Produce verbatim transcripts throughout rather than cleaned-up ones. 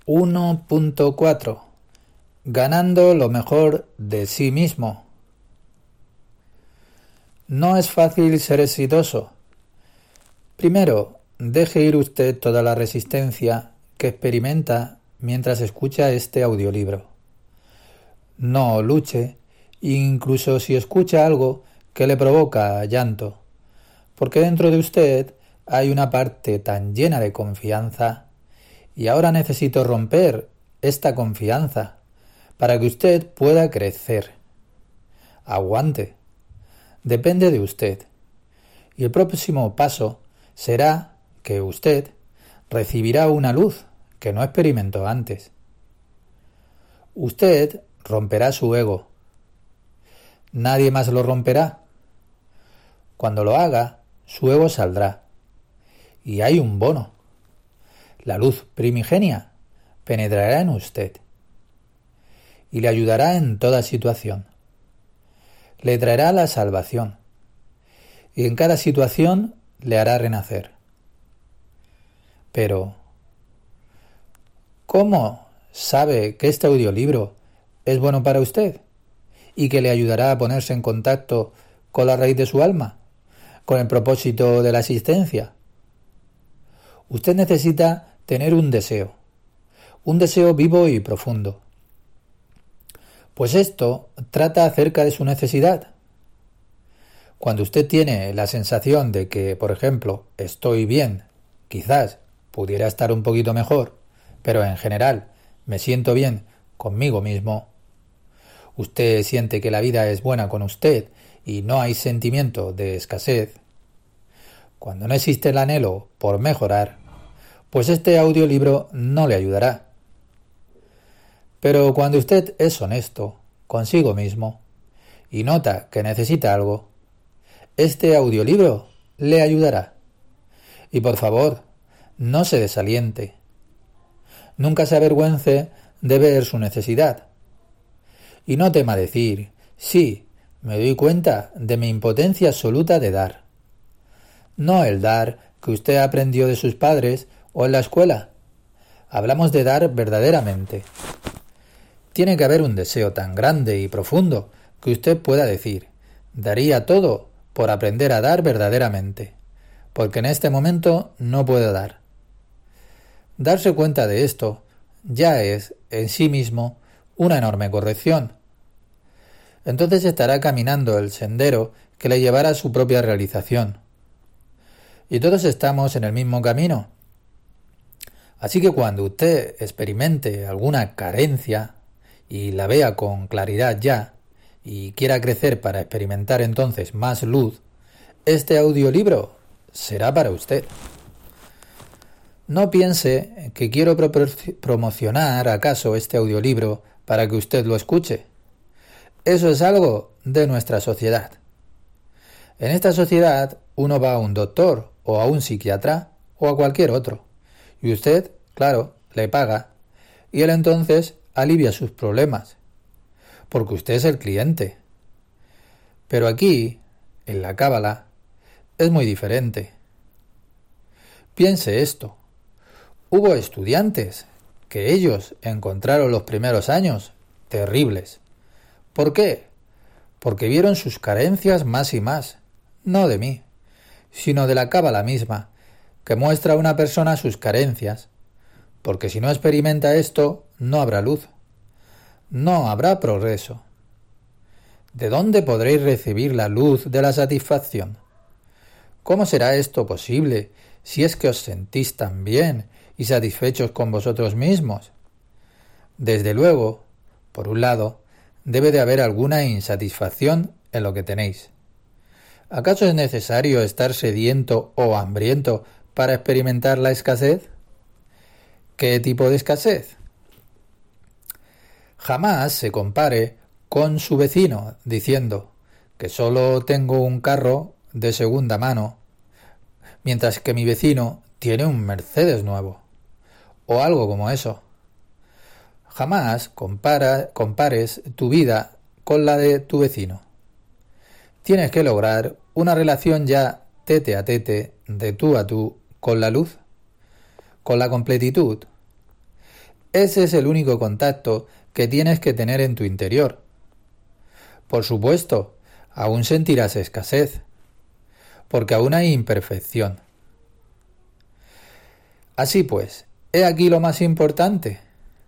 uno punto cuatro. Ganando lo mejor de sí mismo. No es fácil ser exitoso. Primero, deje ir usted toda la resistencia que experimenta mientras escucha este audiolibro. No luche, incluso si escucha algo que le provoca llanto, porque dentro de usted hay una parte tan llena de confianza, y ahora necesito romper esta confianza para que usted pueda crecer. Aguante. Depende de usted. Y el próximo paso será que usted recibirá una luz que no experimentó antes. Usted romperá su ego. Nadie más lo romperá. Cuando lo haga, su ego saldrá. Y hay un bono. La luz primigenia penetrará en usted y le ayudará en toda situación. Le traerá la salvación y en cada situación le hará renacer. Pero, ¿cómo sabe que este audiolibro es bueno para usted y que le ayudará a ponerse en contacto con la raíz de su alma, con el propósito de la existencia? Usted necesita tener un deseo, un deseo vivo y profundo. Pues esto trata acerca de su necesidad. Cuando usted tiene la sensación de que, por ejemplo, estoy bien, quizás pudiera estar un poquito mejor, pero en general me siento bien conmigo mismo, usted siente que la vida es buena con usted y no hay sentimiento de escasez, cuando no existe el anhelo por mejorar, pues este audiolibro no le ayudará. Pero cuando usted es honesto consigo mismo y nota que necesita algo, este audiolibro le ayudará. Y por favor, no se desaliente. Nunca se avergüence de ver su necesidad. Y no tema decir, sí, me doy cuenta de mi impotencia absoluta de dar. No el dar que usted aprendió de sus padres o en la escuela. Hablamos de dar verdaderamente. Tiene que haber un deseo tan grande y profundo que usted pueda decir, daría todo por aprender a dar verdaderamente, porque en este momento no puedo dar. Darse cuenta de esto ya es, en sí mismo, una enorme corrección. Entonces estará caminando el sendero que le llevará a su propia realización. Y todos estamos en el mismo camino. Así que cuando usted experimente alguna carencia y la vea con claridad ya, y quiera crecer para experimentar entonces más luz, este audiolibro será para usted. No piense que quiero promocionar acaso este audiolibro para que usted lo escuche. Eso es algo de nuestra sociedad. En esta sociedad uno va a un doctor o a un psiquiatra o a cualquier otro, y usted, claro, le paga, y él entonces alivia sus problemas, porque usted es el cliente. Pero aquí, en la Cábala, es muy diferente. Piense esto. Hubo estudiantes que ellos encontraron los primeros años terribles. ¿Por qué? Porque vieron sus carencias más y más, no de mí, sino de la Cábala misma, que muestra a una persona sus carencias, porque si no experimenta esto, no habrá luz, no habrá progreso. ¿De dónde podréis recibir la luz de la satisfacción? ¿Cómo será esto posible si es que os sentís tan bien y satisfechos con vosotros mismos? Desde luego, por un lado, debe de haber alguna insatisfacción en lo que tenéis. ¿Acaso es necesario estar sediento o hambriento para experimentar la escasez? ¿Qué tipo de escasez? Jamás se compare con su vecino diciendo que solo tengo un carro de segunda mano, mientras que mi vecino tiene un Mercedes nuevo, o algo como eso. Jamás compara, compares tu vida con la de tu vecino. Tienes que lograr una relación ya tete a tete, de tú a tú, con la luz, con la completitud. Ese es el único contacto que tienes que tener en tu interior. Por supuesto, aún sentirás escasez, porque aún hay imperfección. Así pues, he aquí lo más importante.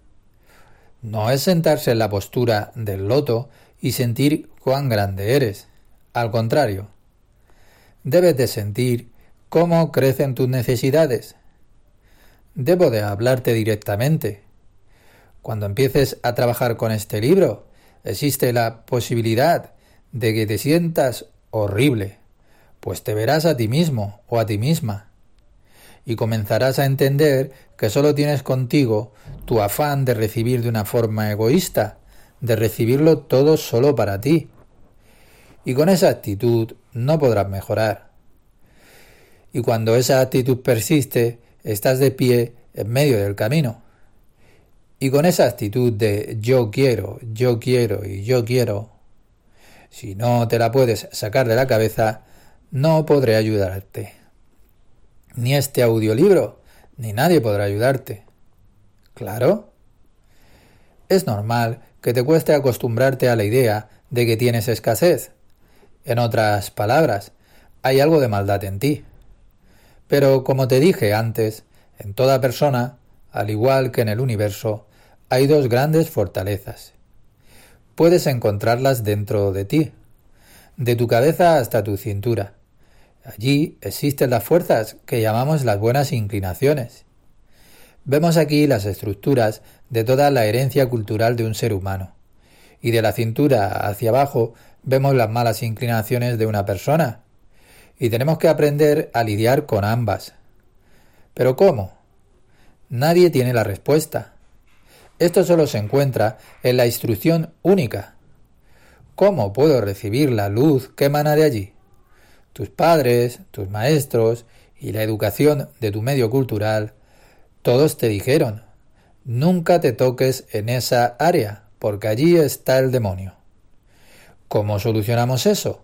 No es sentarse en la postura del loto y sentir cuán grande eres. Al contrario, debes de sentir cómo crecen tus necesidades. Debo de hablarte directamente. Cuando empieces a trabajar con este libro, existe la posibilidad de que te sientas horrible, pues te verás a ti mismo o a ti misma y comenzarás a entender que solo tienes contigo tu afán de recibir de una forma egoísta, de recibirlo todo solo para ti. Y con esa actitud no podrás mejorar. Y cuando esa actitud persiste, estás de pie en medio del camino. Y con esa actitud de yo quiero, yo quiero y yo quiero, si no te la puedes sacar de la cabeza, no podré ayudarte. Ni este audiolibro, ni nadie podrá ayudarte. ¿Claro? Es normal que te cueste acostumbrarte a la idea de que tienes escasez. En otras palabras, hay algo de maldad en ti. Pero como te dije antes, en toda persona, al igual que en el universo, hay dos grandes fortalezas. Puedes encontrarlas dentro de ti, de tu cabeza hasta tu cintura. Allí existen las fuerzas que llamamos las buenas inclinaciones. Vemos aquí las estructuras de toda la herencia cultural de un ser humano, y de la cintura hacia abajo vemos las malas inclinaciones de una persona, y tenemos que aprender a lidiar con ambas. ¿Pero cómo? Nadie tiene la respuesta. Esto solo se encuentra en la instrucción única. ¿Cómo puedo recibir la luz que emana de allí? Tus padres, tus maestros y la educación de tu medio cultural, todos te dijeron, nunca te toques en esa área, porque allí está el demonio. ¿Cómo solucionamos eso?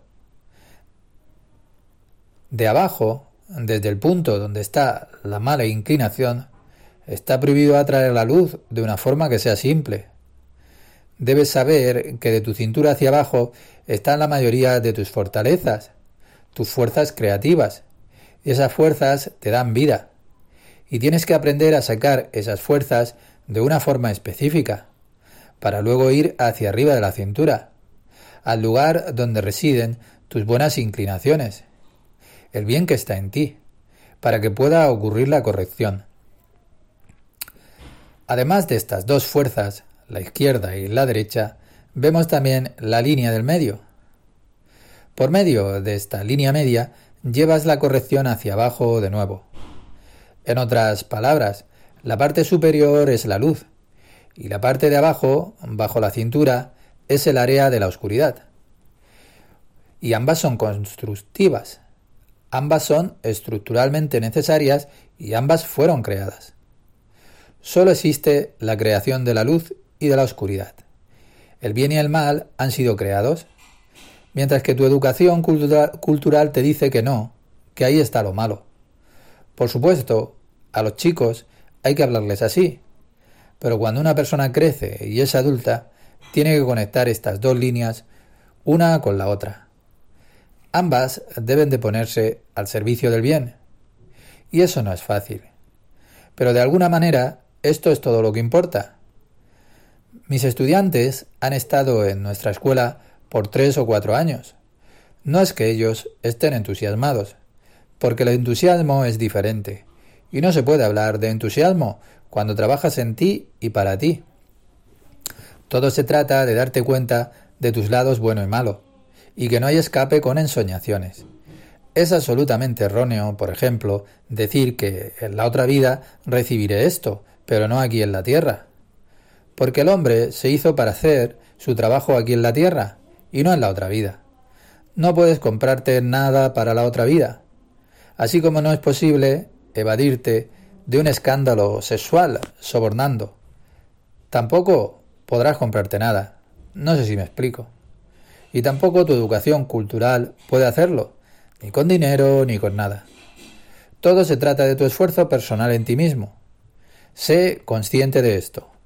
De abajo, desde el punto donde está la mala inclinación, está prohibido atraer la luz de una forma que sea simple. Debes saber que de tu cintura hacia abajo están la mayoría de tus fortalezas, tus fuerzas creativas, y esas fuerzas te dan vida. Y tienes que aprender a sacar esas fuerzas de una forma específica, para luego ir hacia arriba de la cintura, al lugar donde residen tus buenas inclinaciones, el bien que está en ti, para que pueda ocurrir la corrección. Además de estas dos fuerzas, la izquierda y la derecha, vemos también la línea del medio. Por medio de esta línea media, llevas la corrección hacia abajo de nuevo. En otras palabras, la parte superior es la luz, y la parte de abajo, bajo la cintura, es el área de la oscuridad. Y ambas son constructivas. Ambas son estructuralmente necesarias y ambas fueron creadas. Solo existe la creación de la luz y de la oscuridad. El bien y el mal han sido creados, mientras que tu educación cultura- cultural te dice que no, que ahí está lo malo. Por supuesto, a los chicos hay que hablarles así, pero cuando una persona crece y es adulta, tiene que conectar estas dos líneas una con la otra. Ambas deben de ponerse al servicio del bien, y eso no es fácil. Pero de alguna manera, esto es todo lo que importa. Mis estudiantes han estado en nuestra escuela por tres o cuatro años. No es que ellos estén entusiasmados, porque el entusiasmo es diferente, y no se puede hablar de entusiasmo cuando trabajas en ti y para ti. Todo se trata de darte cuenta de tus lados bueno y malo, y que no hay escape con ensoñaciones. Es absolutamente erróneo, por ejemplo, decir que en la otra vida recibiré esto, pero no aquí en la tierra. Porque el hombre se hizo para hacer su trabajo aquí en la tierra, y no en la otra vida. No puedes comprarte nada para la otra vida, así como no es posible evadirte de un escándalo sexual sobornando. Tampoco podrás comprarte nada, no sé si me explico. Y tampoco tu educación cultural puede hacerlo, ni con dinero ni con nada. Todo se trata de tu esfuerzo personal en ti mismo. Sé consciente de esto,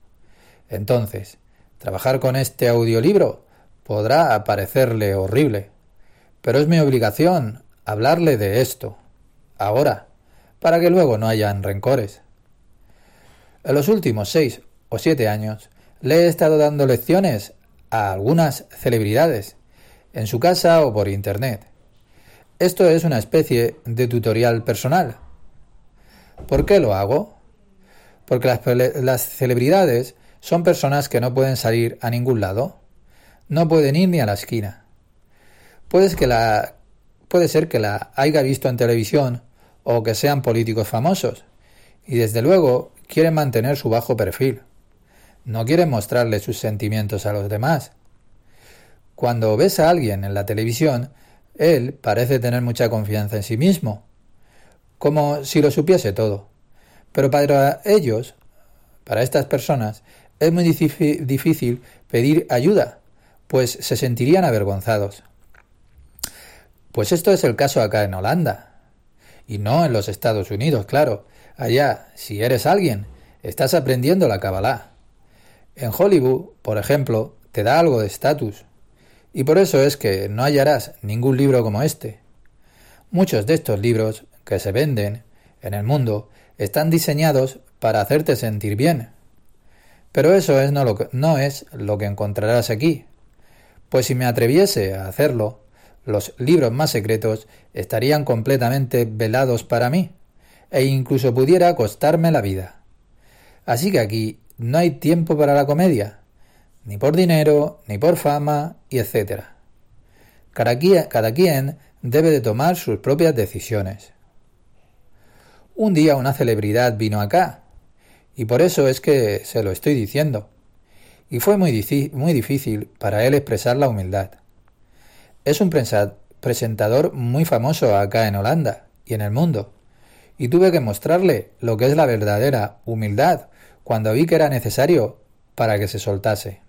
Entonces, trabajar con este audiolibro podrá parecerle horrible, pero es mi obligación hablarle de esto, ahora, para que luego no hayan rencores. En los últimos seis o siete años le he estado dando lecciones a algunas celebridades, en su casa o por internet. Esto es una especie de tutorial personal. ¿Por qué lo hago? Porque las, las celebridades son personas que no pueden salir a ningún lado, no pueden ir ni a la esquina. Puede que la, puede ser que la haya visto en televisión o que sean políticos famosos, y desde luego quieren mantener su bajo perfil. No quieren mostrarle sus sentimientos a los demás. Cuando ves a alguien en la televisión, él parece tener mucha confianza en sí mismo, como si lo supiese todo. Pero para ellos, para estas personas, es muy difícil pedir ayuda, pues se sentirían avergonzados. Pues esto es el caso acá en Holanda, y no en los Estados Unidos, claro. Allá, si eres alguien, estás aprendiendo la Kabbalah. En Hollywood, por ejemplo, te da algo de estatus, y por eso es que no hallarás ningún libro como este. Muchos de estos libros que se venden en el mundo están diseñados para hacerte sentir bien. Pero eso es no, lo que, no es lo que encontrarás aquí, pues si me atreviese a hacerlo, los libros más secretos estarían completamente velados para mí, e incluso pudiera costarme la vida. Así que aquí no hay tiempo para la comedia, ni por dinero, ni por fama, y etcétera. Cada, cada quien debe de tomar sus propias decisiones. Un día una celebridad vino acá, y por eso es que se lo estoy diciendo, y fue muy, muy difícil para él expresar la humildad. Es un presentador muy famoso acá en Holanda y en el mundo, y tuve que mostrarle lo que es la verdadera humildad cuando vi que era necesario para que se soltase.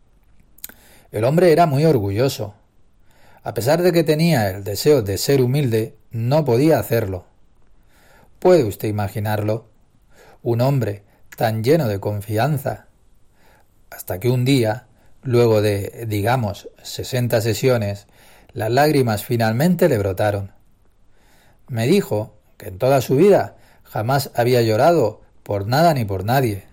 El hombre era muy orgulloso. A pesar de que tenía el deseo de ser humilde, no podía hacerlo. ¿Puede usted imaginarlo? Un hombre tan lleno de confianza. Hasta que un día, luego de, digamos, sesenta sesiones, las lágrimas finalmente le brotaron. Me dijo que en toda su vida jamás había llorado por nada ni por nadie.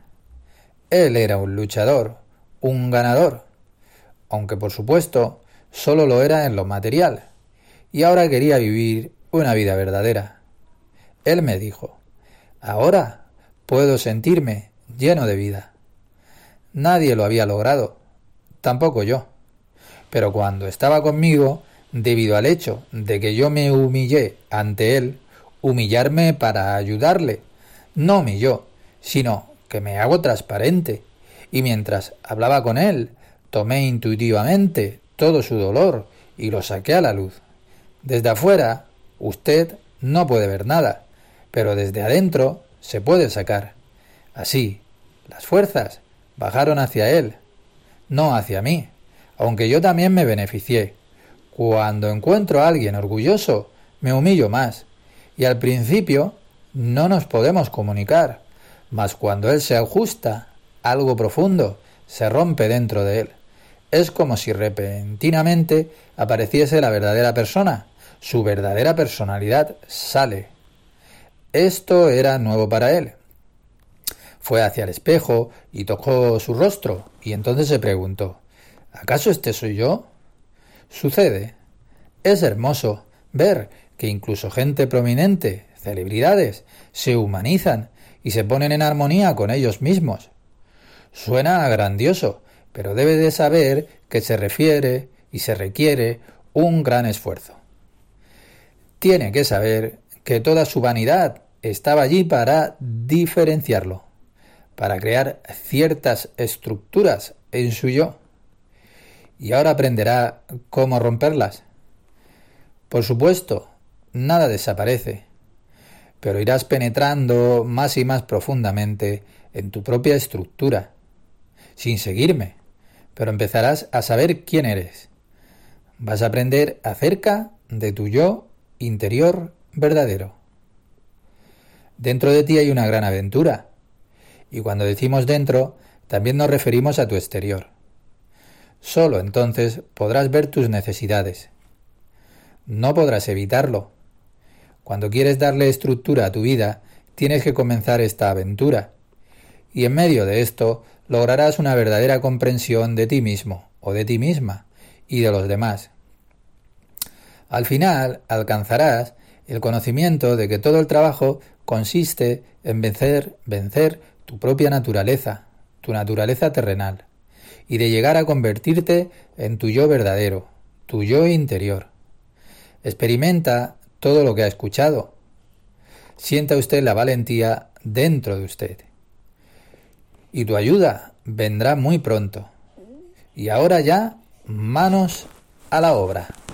Él era un luchador, un ganador, aunque por supuesto solo lo era en lo material, y ahora quería vivir una vida verdadera. Él me dijo, ahora puedo sentirme lleno de vida. Nadie lo había logrado, tampoco yo, pero cuando estaba conmigo, debido al hecho de que yo me humillé ante él, humillarme para ayudarle, no humilló, sino que me hago transparente, y mientras hablaba con él, tomé intuitivamente todo su dolor y lo saqué a la luz. Desde afuera, usted no puede ver nada, pero desde adentro se puede sacar. Así, las fuerzas bajaron hacia él, no hacia mí, aunque yo también me beneficié. Cuando encuentro a alguien orgulloso, me humillo más, y al principio no nos podemos comunicar, mas cuando él se ajusta, algo profundo se rompe dentro de él. Es como si repentinamente apareciese la verdadera persona, su verdadera personalidad sale. Esto era nuevo para él. Fue hacia el espejo y tocó su rostro, y entonces se preguntó, ¿acaso este soy yo? Sucede. Es hermoso ver que incluso gente prominente, celebridades, se humanizan y se ponen en armonía con ellos mismos. Suena grandioso, pero debe de saber que se refiere y se requiere un gran esfuerzo. Tiene que saber que toda su vanidad estaba allí para diferenciarlo, para crear ciertas estructuras en su yo. Y ahora aprenderá cómo romperlas. Por supuesto, nada desaparece, pero irás penetrando más y más profundamente en tu propia estructura, sin seguirme, pero empezarás a saber quién eres. Vas a aprender acerca de tu yo interior verdadero. Dentro de ti hay una gran aventura, y cuando decimos dentro, también nos referimos a tu exterior. Solo entonces podrás ver tus necesidades. No podrás evitarlo. Cuando quieres darle estructura a tu vida, tienes que comenzar esta aventura. Y en medio de esto lograrás una verdadera comprensión de ti mismo o de ti misma y de los demás. Al final alcanzarás el conocimiento de que todo el trabajo consiste en vencer, vencer tu propia naturaleza, tu naturaleza terrenal, y de llegar a convertirte en tu yo verdadero, tu yo interior. Experimenta todo lo que ha escuchado. Sienta usted la valentía dentro de usted. Y tu ayuda vendrá muy pronto. Y ahora ya, manos a la obra.